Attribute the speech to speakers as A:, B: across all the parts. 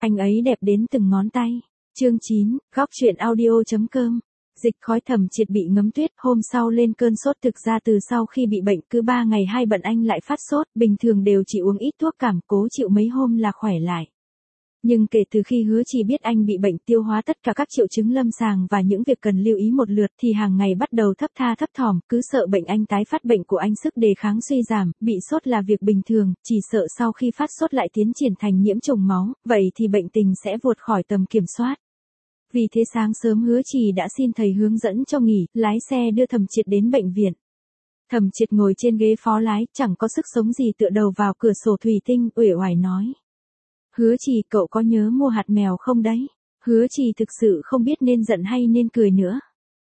A: Anh ấy đẹp đến từng ngón tay. Chương 9, góc truyện audio.com. Dịch khói Thẩm Triệt bị ngấm tuyết, hôm sau lên cơn sốt. Thực ra từ sau khi bị bệnh cứ 3 ngày 2 bận anh lại phát sốt, bình thường đều chỉ uống ít thuốc cảm, cố chịu mấy hôm là khỏe lại. Nhưng kể từ khi Hứa Trì biết anh bị bệnh tiêu hóa tất cả các triệu chứng lâm sàng và những việc cần lưu ý một lượt thì hàng ngày bắt đầu thấp tha thấp thỏm, cứ sợ bệnh anh tái phát. Bệnh của anh sức đề kháng suy giảm, bị sốt là việc bình thường, chỉ sợ sau khi phát sốt lại tiến triển thành nhiễm trùng máu, vậy thì bệnh tình sẽ vượt khỏi tầm kiểm soát. Vì thế sáng sớm Hứa Trì đã xin thầy hướng dẫn cho nghỉ, lái xe đưa Thẩm Triệt đến bệnh viện. Thẩm Triệt ngồi trên ghế phó lái, chẳng có sức sống gì, tựa đầu vào cửa sổ thủy tinh, uể oải nói. Hứa Trì, cậu có nhớ mua hạt mèo không đấy? Hứa Trì thực sự không biết nên giận hay nên cười nữa.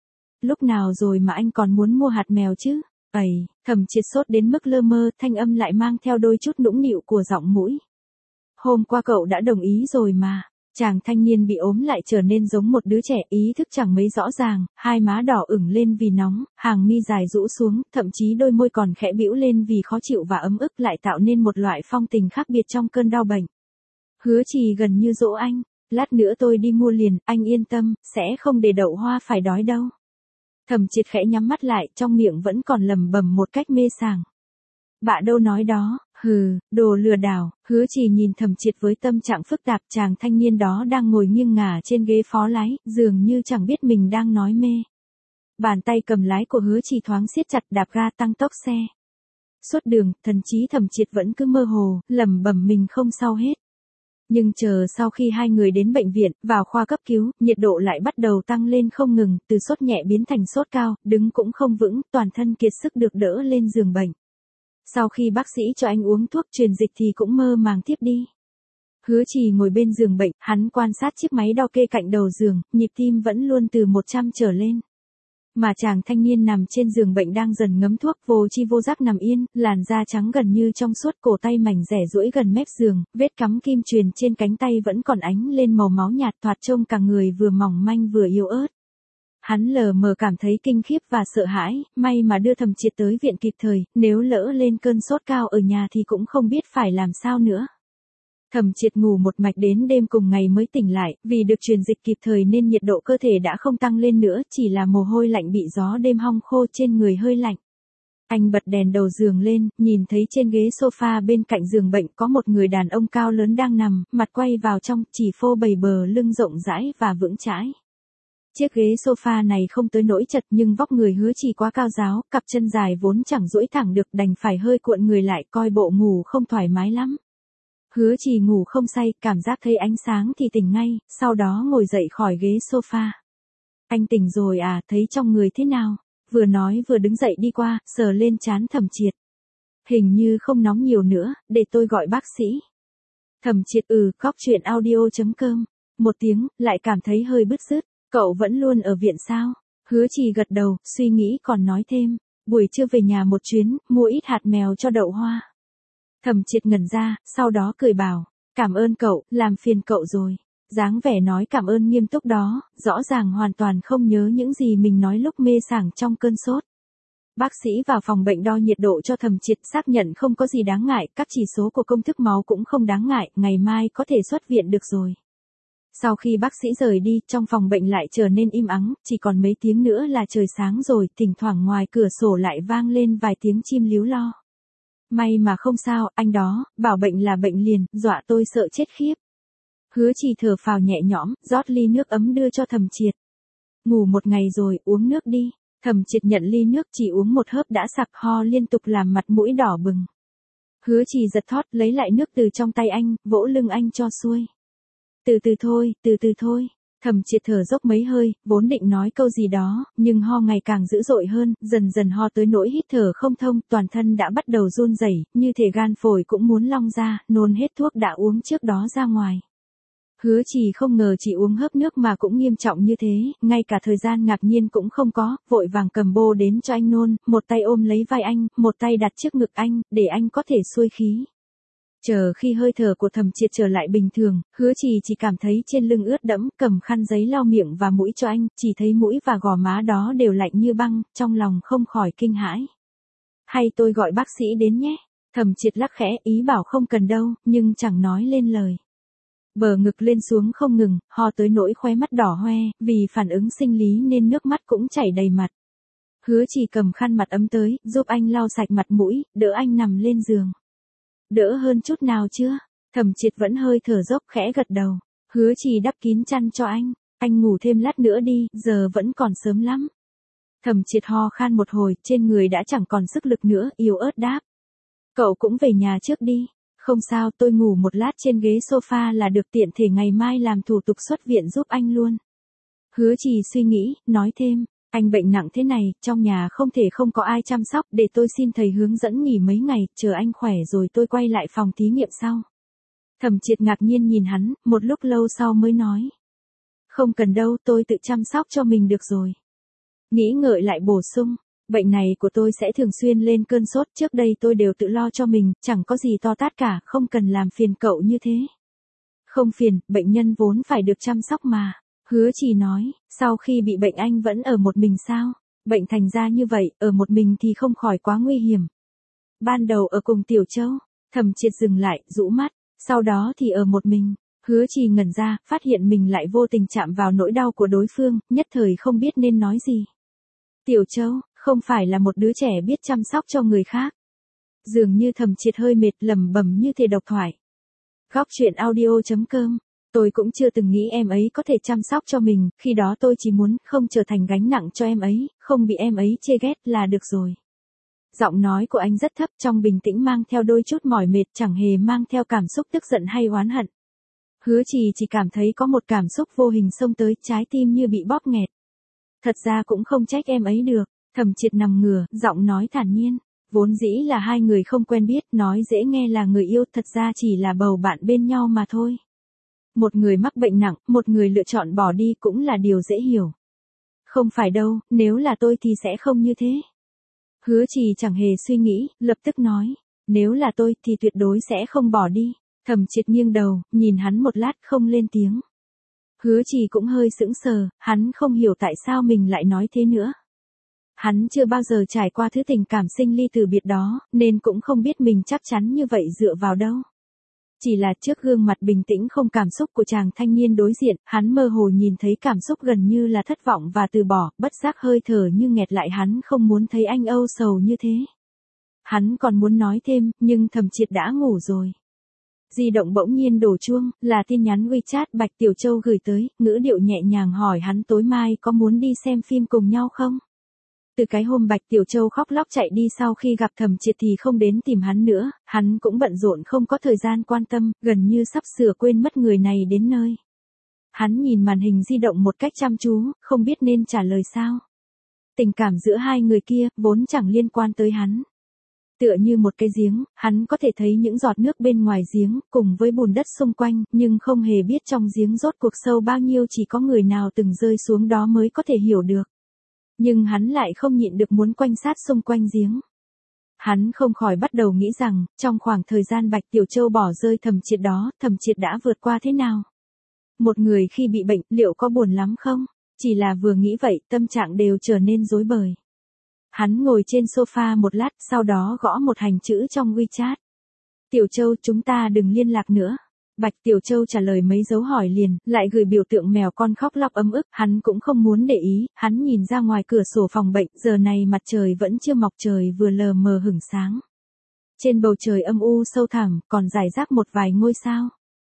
A: Lúc nào rồi mà anh còn muốn mua hạt mèo chứ? Thẩm Triệt sốt đến mức lơ mơ, thanh âm lại mang theo đôi chút nũng nịu của giọng mũi. Hôm qua cậu đã đồng ý rồi mà. Chàng thanh niên bị ốm lại trở nên giống một đứa trẻ, ý thức chẳng mấy rõ ràng, hai má đỏ ửng lên vì nóng, hàng mi dài rũ xuống, thậm chí đôi môi còn khẽ bĩu lên vì khó chịu và ấm ức, lại tạo nên một loại phong tình khác biệt trong cơn đau bệnh. Hứa Trì gần như dỗ anh, lát nữa tôi đi mua liền, anh yên tâm, sẽ không để Đậu Hoa phải đói đâu. Thẩm Triệt khẽ nhắm mắt lại, trong miệng vẫn còn lẩm bẩm một cách mê sảng. Bạ đâu nói đó, đồ lừa đảo. Hứa Trì nhìn Thẩm Triệt với tâm trạng phức tạp. Chàng thanh niên đó đang ngồi nghiêng ngả trên ghế phó lái, dường như chẳng biết mình đang nói mê. Bàn tay cầm lái của Hứa Trì thoáng siết chặt, đạp ga tăng tốc xe. Suốt đường, thần trí Thẩm Triệt vẫn cứ mơ hồ, lẩm bẩm mình không sao hết. Nhưng chờ sau khi hai người đến bệnh viện, vào khoa cấp cứu, nhiệt độ lại bắt đầu tăng lên không ngừng, từ sốt nhẹ biến thành sốt cao, đứng cũng không vững, toàn thân kiệt sức được đỡ lên giường bệnh. Sau khi bác sĩ cho anh uống thuốc truyền dịch thì cũng mơ màng tiếp đi. Hứa Trì ngồi bên giường bệnh, hắn quan sát chiếc máy đo kê cạnh đầu giường, nhịp tim vẫn luôn từ 100 trở lên. Mà chàng thanh niên nằm trên giường bệnh đang dần ngấm thuốc, vô tri vô giác nằm yên, làn da trắng gần như trong suốt, cổ tay mảnh rẻ duỗi gần mép giường, vết cắm kim truyền trên cánh tay vẫn còn ánh lên màu máu nhạt, thoạt trông cả người vừa mỏng manh vừa yếu ớt. Hắn lờ mờ cảm thấy kinh khiếp và sợ hãi, may mà đưa Thẩm Triệt tới viện kịp thời, nếu lỡ lên cơn sốt cao ở nhà thì cũng không biết phải làm sao nữa. Thẩm Triệt ngủ một mạch đến đêm cùng ngày mới tỉnh lại, vì được truyền dịch kịp thời nên nhiệt độ cơ thể đã không tăng lên nữa, chỉ là mồ hôi lạnh bị gió đêm hong khô trên người hơi lạnh. Anh bật đèn đầu giường lên, nhìn thấy trên ghế sofa bên cạnh giường bệnh có một người đàn ông cao lớn đang nằm, mặt quay vào trong, chỉ phô bày bờ lưng rộng rãi và vững chãi. Chiếc ghế sofa này không tới nỗi chật nhưng vóc người Hứa Trì quá cao ráo, cặp chân dài vốn chẳng duỗi thẳng được, đành phải hơi cuộn người lại, coi bộ ngủ không thoải mái lắm. Hứa Trì ngủ không say, cảm giác thấy ánh sáng thì tỉnh ngay, sau đó ngồi dậy khỏi ghế sofa. Anh tỉnh rồi à, thấy trong người thế nào? Vừa nói vừa đứng dậy đi qua, sờ lên trán Thẩm Triệt. Hình như không nóng nhiều nữa, để tôi gọi bác sĩ. Thẩm Triệt góc truyện audio.com. Một tiếng, lại cảm thấy hơi bứt rứt. Cậu vẫn luôn ở viện sao? Hứa Trì gật đầu, suy nghĩ còn nói thêm. Buổi trưa về nhà một chuyến, mua ít hạt mèo cho Đậu Hoa. Thẩm Triệt ngẩn ra, sau đó cười bảo. Cảm ơn cậu, làm phiền cậu rồi. Dáng vẻ nói cảm ơn nghiêm túc đó, rõ ràng hoàn toàn không nhớ những gì mình nói lúc mê sảng trong cơn sốt. Bác sĩ vào phòng bệnh đo nhiệt độ cho Thẩm Triệt, xác nhận không có gì đáng ngại, các chỉ số của công thức máu cũng không đáng ngại, ngày mai có thể xuất viện được rồi. Sau khi bác sĩ rời đi, trong phòng bệnh lại trở nên im ắng, chỉ còn mấy tiếng nữa là trời sáng rồi, thỉnh thoảng ngoài cửa sổ lại vang lên vài tiếng chim líu lo. May mà không sao, anh đó, bảo bệnh là bệnh liền, dọa tôi sợ chết khiếp. Hứa Trì thở phào nhẹ nhõm, rót ly nước ấm đưa cho Thẩm Triệt. Ngủ một ngày rồi, uống nước đi. Thẩm Triệt nhận ly nước, chỉ uống một hớp đã sặc, ho liên tục làm mặt mũi đỏ bừng. Hứa Trì giật thót lấy lại nước từ trong tay anh, vỗ lưng anh cho xuôi. Từ từ thôi. Thẩm Triệt thở dốc mấy hơi, vốn định nói câu gì đó, nhưng ho ngày càng dữ dội hơn, dần dần ho tới nỗi hít thở không thông, toàn thân đã bắt đầu run rẩy, như thể gan phổi cũng muốn long ra, nôn hết thuốc đã uống trước đó ra ngoài. Hứa Trì không ngờ chỉ uống hớp nước mà cũng nghiêm trọng như thế, ngay cả thời gian ngạc nhiên cũng không có, vội vàng cầm bô đến cho anh nôn, một tay ôm lấy vai anh, một tay đặt trước ngực anh, để anh có thể xuôi khí. Chờ khi hơi thở của Thẩm Triệt trở lại bình thường, Hứa Trì chỉ cảm thấy trên lưng ướt đẫm, cầm khăn giấy lau miệng và mũi cho anh, chỉ thấy mũi và gò má đó đều lạnh như băng, trong lòng không khỏi kinh hãi. Hay tôi gọi bác sĩ đến nhé? Thẩm Triệt lắc khẽ, ý bảo không cần đâu, nhưng chẳng nói lên lời. Bờ ngực lên xuống không ngừng, ho tới nỗi khóe mắt đỏ hoe, vì phản ứng sinh lý nên nước mắt cũng chảy đầy mặt. Hứa Trì cầm khăn mặt ấm tới, giúp anh lau sạch mặt mũi, đỡ anh nằm lên giường. Đỡ hơn chút nào chưa? Thẩm Triệt vẫn hơi thở dốc khẽ gật đầu. Hứa Trì đắp kín chăn cho anh ngủ thêm lát nữa đi, giờ vẫn còn sớm lắm. Thẩm Triệt ho khan một hồi, trên người đã chẳng còn sức lực nữa, yếu ớt đáp. Cậu cũng về nhà trước đi. Không sao, tôi ngủ một lát trên ghế sofa là được, tiện thể ngày mai làm thủ tục xuất viện giúp anh luôn. Hứa Trì suy nghĩ, nói thêm, anh bệnh nặng thế này, trong nhà không thể không có ai chăm sóc, để tôi xin thầy hướng dẫn nghỉ mấy ngày, chờ anh khỏe rồi tôi quay lại phòng thí nghiệm sau. Thẩm Triệt ngạc nhiên nhìn hắn, một lúc lâu sau mới nói. Không cần đâu, tôi tự chăm sóc cho mình được rồi. Nghĩ ngợi lại bổ sung, bệnh này của tôi sẽ thường xuyên lên cơn sốt, trước đây tôi đều tự lo cho mình, chẳng có gì to tát cả, không cần làm phiền cậu như thế. Không phiền, bệnh nhân vốn phải được chăm sóc mà. Hứa Trì nói, sau khi bị bệnh anh vẫn ở một mình sao? Bệnh thành ra như vậy, ở một mình thì không khỏi quá nguy hiểm. Ban đầu ở cùng Tiểu Châu, Thẩm Triệt dừng lại, rũ mắt, sau đó thì ở một mình. Hứa Trì ngẩn ra, phát hiện mình lại vô tình chạm vào nỗi đau của đối phương, nhất thời không biết nên nói gì. Tiểu Châu, không phải là một đứa trẻ biết chăm sóc cho người khác. Dường như Thẩm Triệt hơi mệt, lẩm bẩm như thể độc thoại. Góc truyện audio.com. Tôi cũng chưa từng nghĩ em ấy có thể chăm sóc cho mình, khi đó tôi chỉ muốn không trở thành gánh nặng cho em ấy, không bị em ấy chê ghét là được rồi. Giọng nói của anh rất thấp, trong bình tĩnh mang theo đôi chút mỏi mệt, chẳng hề mang theo cảm xúc tức giận hay oán hận. Hứa Trì chỉ cảm thấy có một cảm xúc vô hình xông tới, trái tim như bị bóp nghẹt. Thật ra cũng không trách em ấy được. Thẩm Triệt nằm ngửa, giọng nói thản nhiên. Vốn dĩ là hai người không quen biết, nói dễ nghe là người yêu, thật ra chỉ là bầu bạn bên nhau mà thôi. Một người mắc bệnh nặng, một người lựa chọn bỏ đi cũng là điều dễ hiểu. Không phải đâu, nếu là tôi thì sẽ không như thế. Hứa Trì chẳng hề suy nghĩ, lập tức nói. Nếu là tôi thì tuyệt đối sẽ không bỏ đi. Thẩm Triệt nghiêng đầu, nhìn hắn một lát không lên tiếng. Hứa Trì cũng hơi sững sờ, hắn không hiểu tại sao mình lại nói thế nữa. Hắn chưa bao giờ trải qua thứ tình cảm sinh ly từ biệt đó, nên cũng không biết mình chắc chắn như vậy dựa vào đâu. Chỉ là trước gương mặt bình tĩnh không cảm xúc của chàng thanh niên đối diện, hắn mơ hồ nhìn thấy cảm xúc gần như là thất vọng và từ bỏ, bất giác hơi thở như nghẹt lại, hắn không muốn thấy anh âu sầu như thế. Hắn còn muốn nói thêm, nhưng Thẩm Triệt đã ngủ rồi. Di động bỗng nhiên đổ chuông, là tin nhắn WeChat Bạch Tiểu Châu gửi tới, ngữ điệu nhẹ nhàng hỏi hắn tối mai có muốn đi xem phim cùng nhau không? Từ cái hôm Bạch Tiểu Châu khóc lóc chạy đi sau khi gặp Thẩm Triệt thì không đến tìm hắn nữa, hắn cũng bận rộn không có thời gian quan tâm, gần như sắp sửa quên mất người này đến nơi. Hắn nhìn màn hình di động một cách chăm chú, không biết nên trả lời sao. Tình cảm giữa hai người kia, vốn chẳng liên quan tới hắn. Tựa như một cái giếng, hắn có thể thấy những giọt nước bên ngoài giếng, cùng với bùn đất xung quanh, nhưng không hề biết trong giếng rốt cuộc sâu bao nhiêu, chỉ có người nào từng rơi xuống đó mới có thể hiểu được. Nhưng hắn lại không nhịn được muốn quanh sát xung quanh giếng. Hắn không khỏi bắt đầu nghĩ rằng, trong khoảng thời gian Bạch Tiểu Châu bỏ rơi Thẩm Triệt đó, Thẩm Triệt đã vượt qua thế nào? Một người khi bị bệnh, liệu có buồn lắm không? Chỉ là vừa nghĩ vậy, tâm trạng đều trở nên rối bời. Hắn ngồi trên sofa một lát, sau đó gõ một hành chữ trong WeChat. Tiểu Châu, chúng ta đừng liên lạc nữa. Bạch Tiểu Châu trả lời mấy dấu hỏi liền, lại gửi biểu tượng mèo con khóc lóc ấm ức, hắn cũng không muốn để ý, hắn nhìn ra ngoài cửa sổ phòng bệnh, giờ này mặt trời vẫn chưa mọc, trời vừa lờ mờ hửng sáng. Trên bầu trời âm u sâu thẳm, còn rải rác một vài ngôi sao.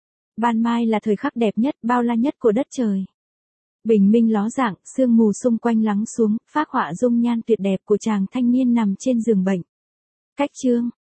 A: Ban mai là thời khắc đẹp nhất, bao la nhất của đất trời. Bình minh ló dạng, sương mù xung quanh lắng xuống, phác họa dung nhan tuyệt đẹp của chàng thanh niên nằm trên giường bệnh. Cách chương